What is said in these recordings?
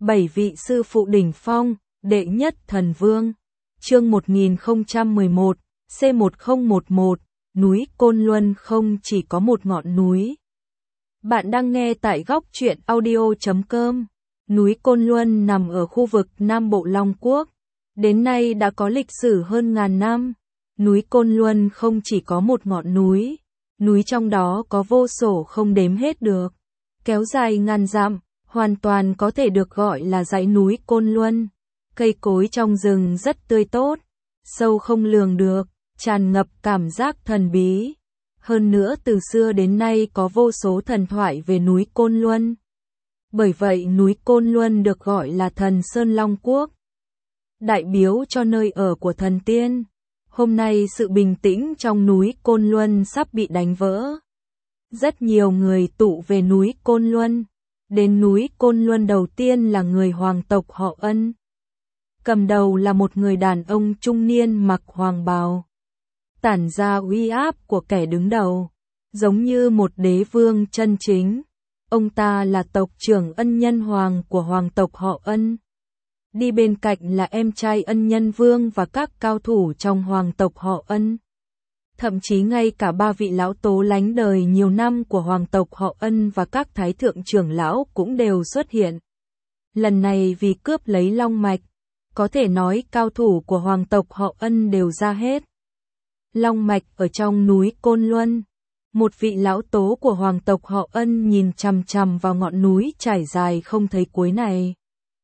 7 vị sư phụ đỉnh phong, đệ nhất thần vương. Chương 1011, C1011, núi Côn Luân không chỉ có một ngọn núi. Bạn đang nghe tại góc truyện audio.com. Núi Côn Luân nằm ở khu vực Nam Bộ Long Quốc. Đến nay đã có lịch sử hơn ngàn năm. Núi Côn Luân không chỉ có một ngọn núi. Núi trong đó có vô số không đếm hết được. Kéo dài ngàn dặm, hoàn toàn có thể được gọi là dãy núi Côn Luân. Cây cối trong rừng rất tươi tốt, sâu không lường được, tràn ngập cảm giác thần bí. Hơn nữa từ xưa đến nay có vô số thần thoại về núi Côn Luân. Bởi vậy núi Côn Luân được gọi là thần Sơn Long Quốc, đại biểu cho nơi ở của thần tiên. Hôm nay sự bình tĩnh trong núi Côn Luân sắp bị đánh vỡ. Rất nhiều người tụ về núi Côn Luân. Đến núi Côn Luân đầu tiên là người hoàng tộc họ Ân. Cầm đầu là một người đàn ông trung niên mặc hoàng bào, tản ra uy áp của kẻ đứng đầu, giống như một đế vương chân chính. Ông ta là tộc trưởng Ân Nhân Hoàng của hoàng tộc họ Ân. Đi bên cạnh là em trai Ân Nhân Vương và các cao thủ trong hoàng tộc họ Ân. Thậm chí ngay cả ba vị lão tố lánh đời nhiều năm của hoàng tộc họ Ân và các thái thượng trưởng lão cũng đều xuất hiện. Lần này vì cướp lấy long mạch, có thể nói cao thủ của hoàng tộc họ Ân đều ra hết. Long mạch ở trong núi Côn Luân. Một vị lão tố của hoàng tộc họ Ân nhìn chằm chằm vào ngọn núi trải dài không thấy cuối này.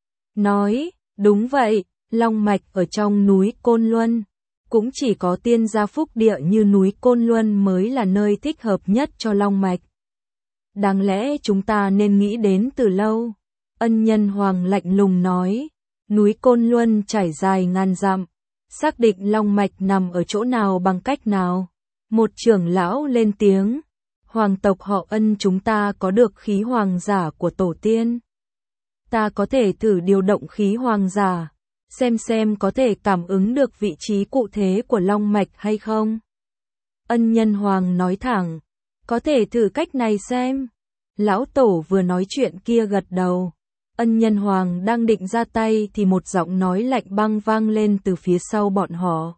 Nói, đúng vậy, long mạch ở trong núi Côn Luân. Cũng chỉ có tiên gia phúc địa như núi Côn Luân mới là nơi thích hợp nhất cho long mạch. Đáng lẽ chúng ta nên nghĩ đến từ lâu. Ân Nhân Hoàng lạnh lùng nói, núi Côn Luân trải dài ngàn dặm, xác định long mạch nằm ở chỗ nào bằng cách nào? Một trưởng lão lên tiếng, hoàng tộc họ Ân chúng ta có được khí hoàng giả của tổ tiên. Ta có thể thử điều động khí hoàng giả, xem có thể cảm ứng được vị trí cụ thể của long mạch hay không. Ân Nhân Hoàng nói thẳng, có thể thử cách này xem. Lão tổ vừa nói chuyện kia gật đầu. Ân Nhân Hoàng đang định ra tay thì một giọng nói lạnh băng vang lên từ phía sau bọn họ.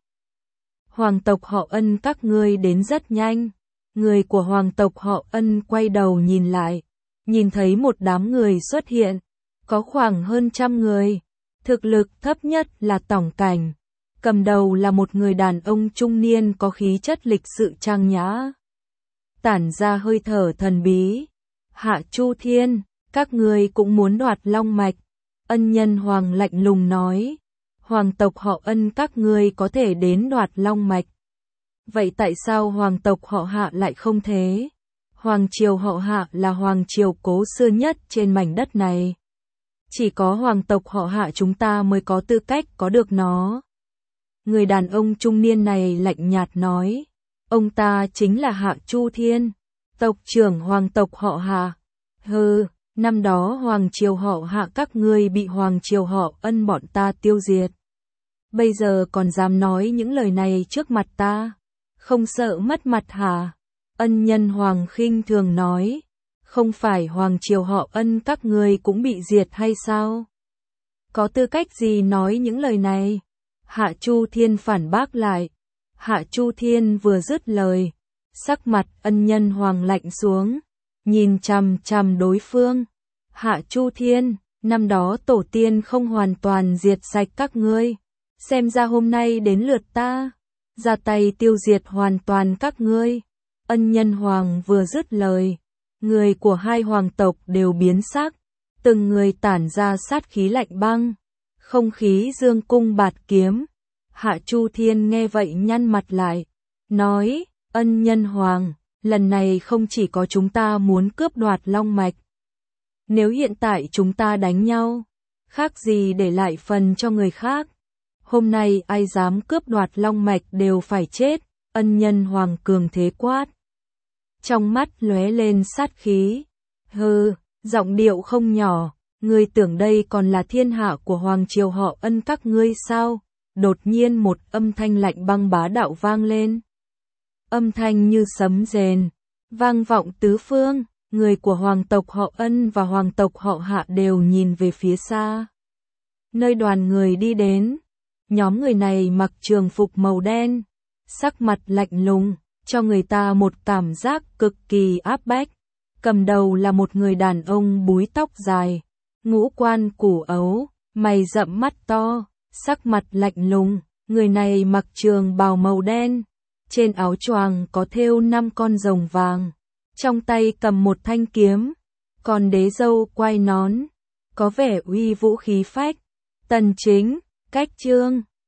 Hoàng tộc họ Ân các ngươi đến rất nhanh. Người của hoàng tộc họ Ân quay đầu nhìn lại, nhìn thấy một đám người xuất hiện, có khoảng hơn 100 người. Thực lực thấp nhất là tổng cảnh, cầm đầu là một người đàn ông trung niên có khí chất lịch sự trang nhã, tản ra hơi thở thần bí. Hạ Chu Thiên, các ngươi cũng muốn đoạt long mạch? Ân Nhân Hoàng lạnh lùng nói, hoàng tộc họ Ân các ngươi có thể đến đoạt long mạch. Vậy tại sao hoàng tộc họ Hạ lại không thế? Hoàng triều họ Hạ là hoàng triều cố xưa nhất trên mảnh đất này. Chỉ có hoàng tộc họ Hạ chúng ta mới có tư cách có được nó. Người đàn ông trung niên này lạnh nhạt nói, ông ta chính là Hạ Chu Thiên, tộc trưởng hoàng tộc họ Hạ. Hừ, năm đó hoàng triều họ Hạ các ngươi bị hoàng triều họ Ân bọn ta tiêu diệt. Bây giờ còn dám nói những lời này trước mặt ta, không sợ mất mặt hả? Ân Nhân Hoàng khinh thường nói, không phải hoàng triều họ Ân các ngươi cũng bị diệt hay sao? Có tư cách gì nói những lời này? Hạ Chu Thiên phản bác lại. Hạ Chu Thiên vừa dứt lời, sắc mặt Ân Nhân Hoàng lạnh xuống, nhìn chằm chằm đối phương. Hạ Chu Thiên, năm đó tổ tiên không hoàn toàn diệt sạch các ngươi, xem ra hôm nay đến lượt ta, ra tay tiêu diệt hoàn toàn các ngươi. Ân Nhân Hoàng vừa dứt lời, người của hai hoàng tộc đều biến sắc, từng người tản ra sát khí lạnh băng, không khí dương cung bạt kiếm. Hạ Chu Thiên nghe vậy nhăn mặt lại, nói, Ân Nhân Hoàng, lần này không chỉ có chúng ta muốn cướp đoạt long mạch. Nếu hiện tại chúng ta đánh nhau, khác gì để lại phần cho người khác. Hôm nay ai dám cướp đoạt long mạch đều phải chết. Ân Nhân Hoàng cường thế quát, trong mắt lóe lên sát khí. Hừ, giọng điệu không nhỏ, ngươi tưởng đây còn là thiên hạ của hoàng triều họ Ân các ngươi sao? Đột nhiên một âm thanh lạnh băng bá đạo vang lên. Âm thanh như sấm rền, vang vọng tứ phương. người của hoàng tộc họ Ân và hoàng tộc họ Hạ đều nhìn về phía xa. Nơi đoàn người đi đến, nhóm người này mặc trường phục màu đen, sắc mặt lạnh lùng, cho người ta một cảm giác cực kỳ áp bách. Cầm đầu là một người đàn ông búi tóc dài, ngũ quan củ ấu, mày rậm mắt to, sắc mặt lạnh lùng. Người này mặc trường bào màu đen, trên áo choàng có thêu 5 con rồng vàng, trong tay cầm một thanh kiếm, còn đế râu quai nón, có vẻ uy vũ khí phách. Tần Chính, Cách Chương